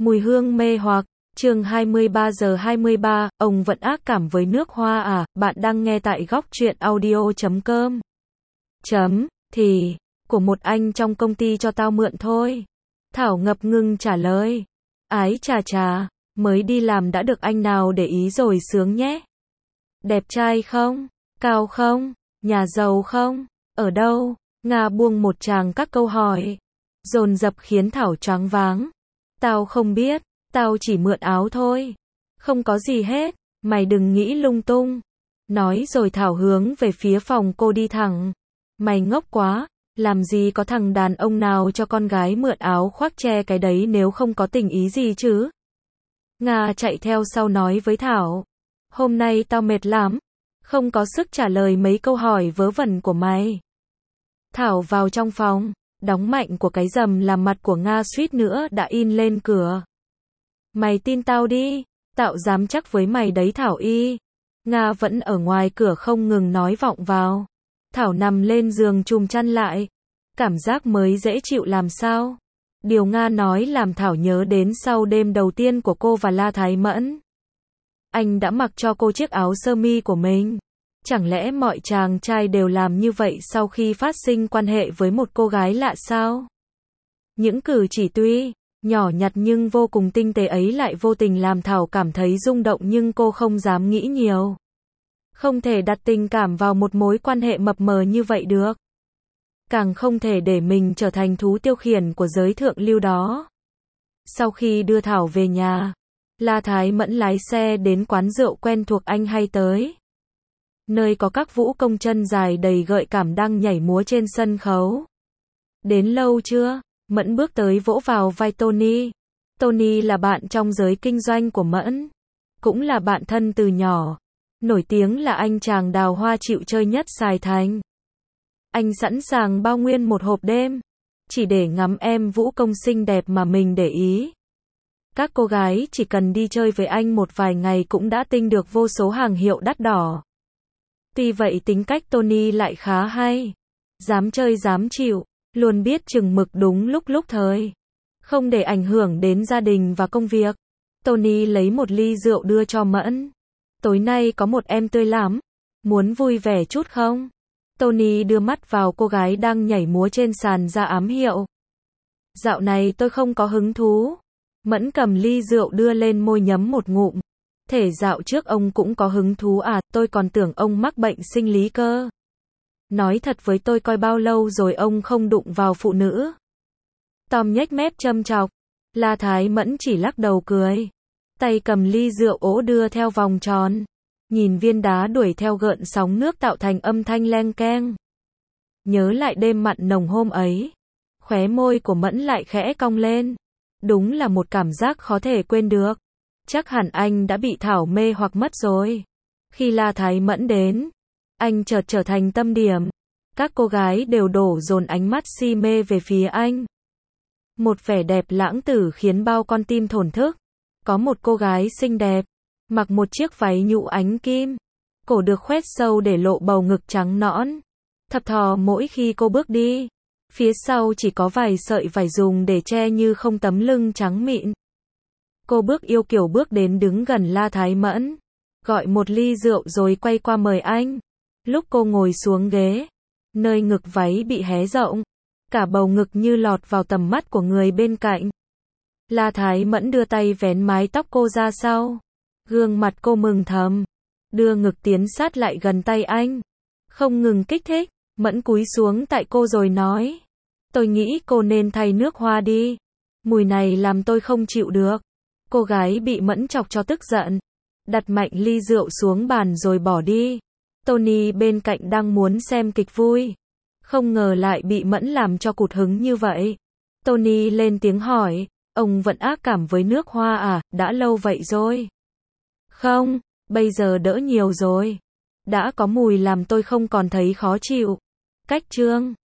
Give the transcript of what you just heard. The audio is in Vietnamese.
Mùi hương mê hoặc, chương 23 giờ 23, ông vẫn ác cảm với nước hoa à, bạn đang nghe tại góc truyện audio.com. Thì, của một anh trong công ty cho tao mượn thôi. Thảo ngập ngừng trả lời. Ái chà chà, mới đi làm đã được anh nào để ý rồi sướng nhé. Đẹp trai không? Cao không? Nhà giàu không? Ở đâu? Nga buông một tràng các câu hỏi dồn dập khiến Thảo choáng váng. Tao không biết, tao chỉ mượn áo thôi. Không có gì hết, mày đừng nghĩ lung tung. Nói rồi Thảo hướng về phía phòng cô đi thẳng. Mày ngốc quá, làm gì có thằng đàn ông nào cho con gái mượn áo khoác che cái đấy nếu không có tình ý gì chứ. Nga chạy theo sau nói với Thảo. Hôm nay tao mệt lắm, không có sức trả lời mấy câu hỏi vớ vẩn của mày. Thảo vào trong phòng, đóng mạnh của cái rầm làm mặt của Nga suýt nữa đã in lên cửa. Mày tin tao đi, tao dám chắc với mày đấy Thảo y. Nga vẫn ở ngoài cửa không ngừng nói vọng vào. Thảo nằm lên giường chùm chăn lại. Cảm giác mới dễ chịu làm sao. Điều Nga nói làm Thảo nhớ đến sau đêm đầu tiên của cô và La Thái Mẫn. Anh đã mặc cho cô chiếc áo sơ mi của mình. Chẳng lẽ mọi chàng trai đều làm như vậy sau khi phát sinh quan hệ với một cô gái lạ sao? Những cử chỉ tuy nhỏ nhặt nhưng vô cùng tinh tế ấy lại vô tình làm Thảo cảm thấy rung động nhưng cô không dám nghĩ nhiều. Không thể đặt tình cảm vào một mối quan hệ mập mờ như vậy được. Càng không thể để mình trở thành thú tiêu khiển của giới thượng lưu đó. Sau khi đưa Thảo về nhà, La Thái Mẫn lái xe đến quán rượu quen thuộc anh hay tới. Nơi có các vũ công chân dài đầy gợi cảm đang nhảy múa trên sân khấu. Đến lâu chưa? Mẫn bước tới vỗ vào vai Tony. Tony là bạn trong giới kinh doanh của Mẫn. Cũng là bạn thân từ nhỏ. Nổi tiếng là anh chàng đào hoa chịu chơi nhất Sài Thành. Anh sẵn sàng bao nguyên một hộp đêm. Chỉ để ngắm em vũ công xinh đẹp mà mình để ý. Các cô gái chỉ cần đi chơi với anh một vài ngày cũng đã tinh được vô số hàng hiệu đắt đỏ. Tuy vậy tính cách Tony lại khá hay. Dám chơi dám chịu, luôn biết chừng mực đúng lúc thời. Không để ảnh hưởng đến gia đình và công việc. Tony lấy một ly rượu đưa cho Mẫn. Tối nay có một em tươi lắm. Muốn vui vẻ chút không? Tony đưa mắt vào cô gái đang nhảy múa trên sàn ra ám hiệu. Dạo này tôi không có hứng thú. Mẫn cầm ly rượu đưa lên môi nhấm một ngụm. Thể dạo trước ông cũng có hứng thú à, tôi còn tưởng ông mắc bệnh sinh lý cơ. Nói thật với tôi coi bao lâu rồi ông không đụng vào phụ nữ. Tom nhếch mép châm chọc. La Thái Mẫn chỉ lắc đầu cười. Tay cầm ly rượu ố đưa theo vòng tròn. Nhìn viên đá đuổi theo gợn sóng nước tạo thành âm thanh leng keng. Nhớ lại đêm mặn nồng hôm ấy. Khóe môi của Mẫn lại khẽ cong lên. Đúng là một cảm giác khó thể quên được. Chắc hẳn anh đã bị Thảo mê hoặc mất rồi. Khi La Thái Mẫn đến, anh chợt trở thành tâm điểm. Các cô gái đều đổ dồn ánh mắt si mê về phía anh. Một vẻ đẹp lãng tử khiến bao con tim thổn thức. Có một cô gái xinh đẹp, mặc một chiếc váy nhũ ánh kim. Cổ được khoét sâu để lộ bầu ngực trắng nõn. Thập thò mỗi khi cô bước đi. Phía sau chỉ có vài sợi vải dùng để che như không tấm lưng trắng mịn. Cô bước yêu kiểu bước đến đứng gần La Thái Mẫn. Gọi một ly rượu rồi quay qua mời anh. Lúc cô ngồi xuống ghế, nơi ngực váy bị hé rộng. Cả bầu ngực như lọt vào tầm mắt của người bên cạnh. La Thái Mẫn đưa tay vén mái tóc cô ra sau. Gương mặt cô mừng thầm. Đưa ngực tiến sát lại gần tay anh. Không ngừng kích thích. Mẫn cúi xuống tại cô rồi nói. Tôi nghĩ cô nên thay nước hoa đi. Mùi này làm tôi không chịu được. Cô gái bị Mẫn chọc cho tức giận. Đặt mạnh ly rượu xuống bàn rồi bỏ đi. Tony bên cạnh đang muốn xem kịch vui. Không ngờ lại bị Mẫn làm cho cụt hứng như vậy. Tony lên tiếng hỏi. Ông vẫn ác cảm với nước hoa à, đã lâu vậy rồi? Không, bây giờ đỡ nhiều rồi. Đã có mùi làm tôi không còn thấy khó chịu. Cách chương